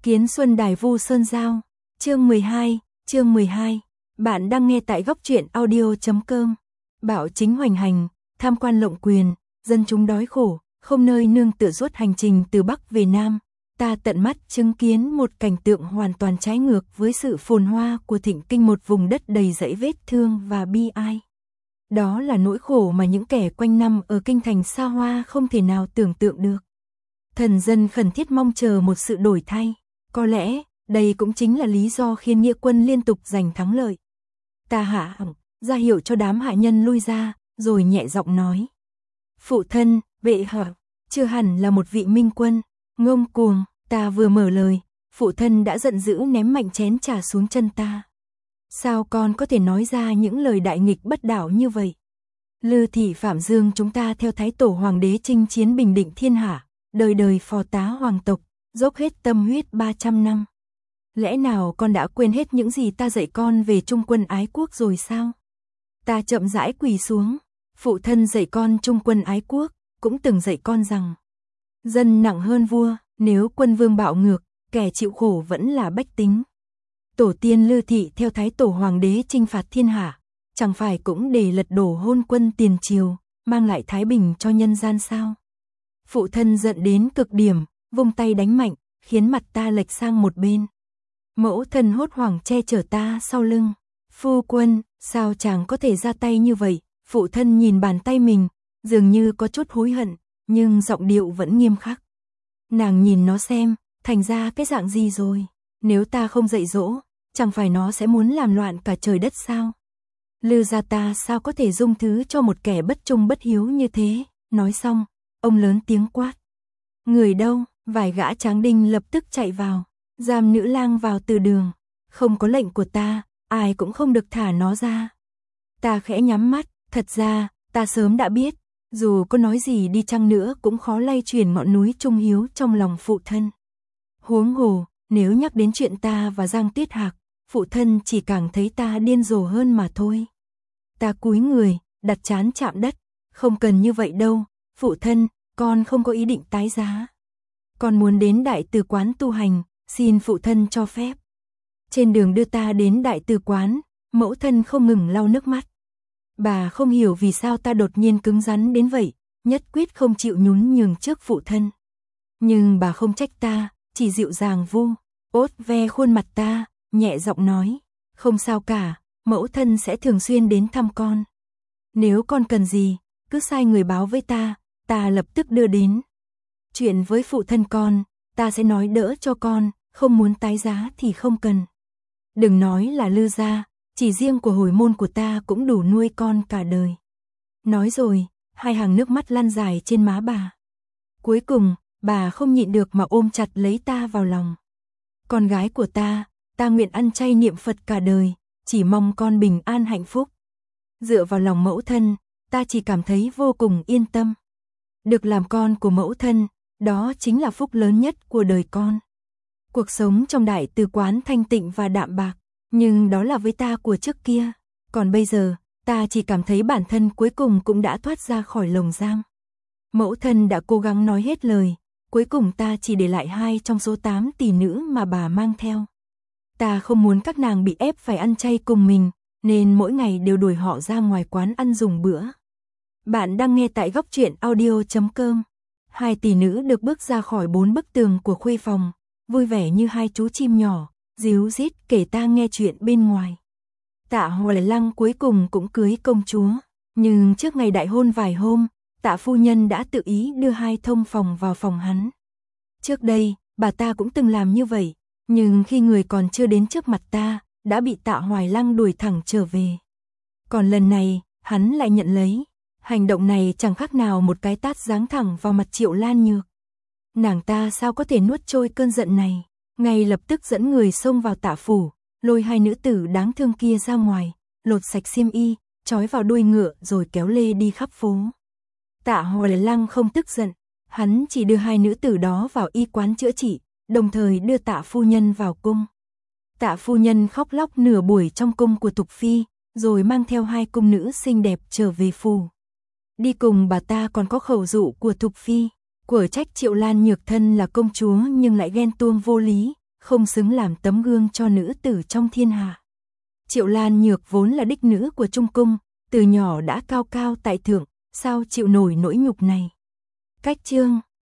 Kiến Xuân Đài Vu Sơn Giao, chương 12. Bạn đang nghe tại góc truyện audio.com. Bạo chính hoành hành, tham quan lộng quyền, dân chúng đói khổ, không nơi nương tựa suốt hành trình từ Bắc về Nam. Ta tận mắt chứng kiến một cảnh tượng hoàn toàn trái ngược với sự phồn hoa của Thịnh Kinh, một vùng đất đầy dẫy vết thương và bi ai. Đó là nỗi khổ mà những kẻ quanh năm ở kinh thành xa hoa không thể nào tưởng tượng được. Thần dân khẩn thiết mong chờ một sự đổi thay. Có lẽ, đây cũng chính là lý do khiến nghĩa quân liên tục giành thắng lợi. Ta hạ ra hiệu cho đám hạ nhân lui ra, rồi nhẹ giọng nói. Phụ thân, bệ hạ, chưa hẳn là một vị minh quân, ngông cuồng. Ta vừa mở lời, phụ thân đã giận dữ ném mạnh chén trà xuống chân ta. Sao con có thể nói ra những lời đại nghịch bất đạo như vậy? Lư thị Phạm Dương chúng ta theo Thái Tổ Hoàng đế chinh chiến bình định thiên hạ, đời đời phò tá hoàng tộc, dốc hết tâm huyết 300 năm. Lẽ nào con đã quên hết những gì ta dạy con về trung quân ái quốc rồi sao? Ta chậm rãi quỳ xuống, phụ thân dạy con trung quân ái quốc, cũng từng dạy con rằng dân nặng hơn vua, nếu quân vương bạo ngược, kẻ chịu khổ vẫn là bách tính. Tổ tiên Lư thị theo Thái Tổ Hoàng đế chinh phạt thiên hạ, chẳng phải cũng để lật đổ hôn quân tiền triều, mang lại thái bình cho nhân gian sao? Phụ thân giận đến cực điểm, vung tay đánh mạnh, khiến mặt ta lệch sang một bên. Mẫu thân hốt hoảng che chở ta sau lưng. Phu quân, sao chàng có thể ra tay như vậy? Phụ thân nhìn bàn tay mình, dường như có chút hối hận, nhưng giọng điệu vẫn nghiêm khắc. Nàng nhìn nó xem, thành ra cái dạng gì rồi? Nếu ta không dạy dỗ, chẳng phải nó sẽ muốn làm loạn cả trời đất sao? Lư gia ta sao có thể dung thứ cho một kẻ bất trung bất hiếu như thế? Nói xong, ông lớn tiếng quát. Người đâu? Vài gã tráng đinh lập tức chạy vào, giam nữ lang vào từ đường. Không có lệnh của ta, ai cũng không được thả nó ra. Ta khẽ nhắm mắt, thật ra, ta sớm đã biết, dù có nói gì đi chăng nữa cũng khó lay chuyển ngọn núi trung hiếu trong lòng phụ thân. Huống hồ, nếu nhắc đến chuyện ta và Giang Tuyết Hạc, phụ thân chỉ càng thấy ta điên rồ hơn mà thôi. Ta cúi người, đặt trán chạm đất, không cần như vậy đâu, phụ thân, con không có ý định tái giá. Con muốn đến Đại Từ Quán tu hành, xin phụ thân cho phép. Trên đường đưa ta đến Đại Từ Quán, mẫu thân không ngừng lau nước mắt. Bà không hiểu vì sao ta đột nhiên cứng rắn đến vậy, nhất quyết không chịu nhún nhường trước phụ thân. Nhưng bà không trách ta, chỉ dịu dàng vuốt ve khuôn mặt ta, nhẹ giọng nói, không sao cả, mẫu thân sẽ thường xuyên đến thăm con. Nếu con cần gì, cứ sai người báo với ta lập tức đưa đến. Chuyện với phụ thân con, ta sẽ nói đỡ cho con, không muốn tái giá thì không cần. Đừng nói là Lư gia, chỉ riêng của hồi môn của ta cũng đủ nuôi con cả đời. Nói rồi, hai hàng nước mắt lăn dài trên má bà. Cuối cùng, bà không nhịn được mà ôm chặt lấy ta vào lòng. Con gái của ta nguyện ăn chay niệm Phật cả đời, chỉ mong con bình an hạnh phúc. Dựa vào lòng mẫu thân, ta chỉ cảm thấy vô cùng yên tâm. Được làm con của mẫu thân, đó chính là phúc lớn nhất của đời con. Cuộc sống trong Đại Từ Quán thanh tịnh và đạm bạc, nhưng đó là với ta của trước kia. Còn bây giờ, ta chỉ cảm thấy bản thân cuối cùng cũng đã thoát ra khỏi lồng giam. Mẫu thân đã cố gắng nói hết lời, cuối cùng ta chỉ để lại 2 trong số 8 tỷ nữ mà bà mang theo. Ta không muốn các nàng bị ép phải ăn chay cùng mình, nên mỗi ngày đều đuổi họ ra ngoài quán ăn dùng bữa. Bạn đang nghe tại góc truyện audio.com. 2 tỷ nữ được bước ra khỏi 4 bức tường của khuê phòng, vui vẻ như 2 chú chim nhỏ, ríu rít kể ta nghe chuyện bên ngoài. Tạ Hoài Lăng cuối cùng cũng cưới công chúa, nhưng trước ngày đại hôn vài hôm, Tạ phu nhân đã tự ý đưa 2 thông phòng vào phòng hắn. Trước đây, bà ta cũng từng làm như vậy, nhưng khi người còn chưa đến trước mặt ta, đã bị Tạ Hoài Lăng đuổi thẳng trở về. Còn lần này, hắn lại nhận lấy. Hành động này chẳng khác nào một cái tát giáng thẳng vào mặt Triệu Lan Nhược. Nàng ta sao có thể nuốt trôi cơn giận này, ngay lập tức dẫn người xông vào Tạ phủ, lôi 2 nữ tử đáng thương kia ra ngoài, lột sạch xiêm y, trói vào đuôi ngựa rồi kéo lê đi khắp phố. Tạ Hoài Lăng không tức giận, hắn chỉ đưa 2 nữ tử đó vào y quán chữa trị, đồng thời đưa Tạ phu nhân vào cung. Tạ phu nhân khóc lóc nửa buổi trong cung của Thục phi, rồi mang theo 2 cung nữ xinh đẹp trở về phủ. Đi cùng bà ta còn có khẩu dụ của Thục phi, của trách Triệu Lan Nhược thân là công chúa nhưng lại ghen tuông vô lý, không xứng làm tấm gương cho nữ tử trong thiên hạ. Triệu Lan Nhược vốn là đích nữ của Trung Cung, từ nhỏ đã cao cao tại thượng, sao chịu nổi nỗi nhục này. Cách chương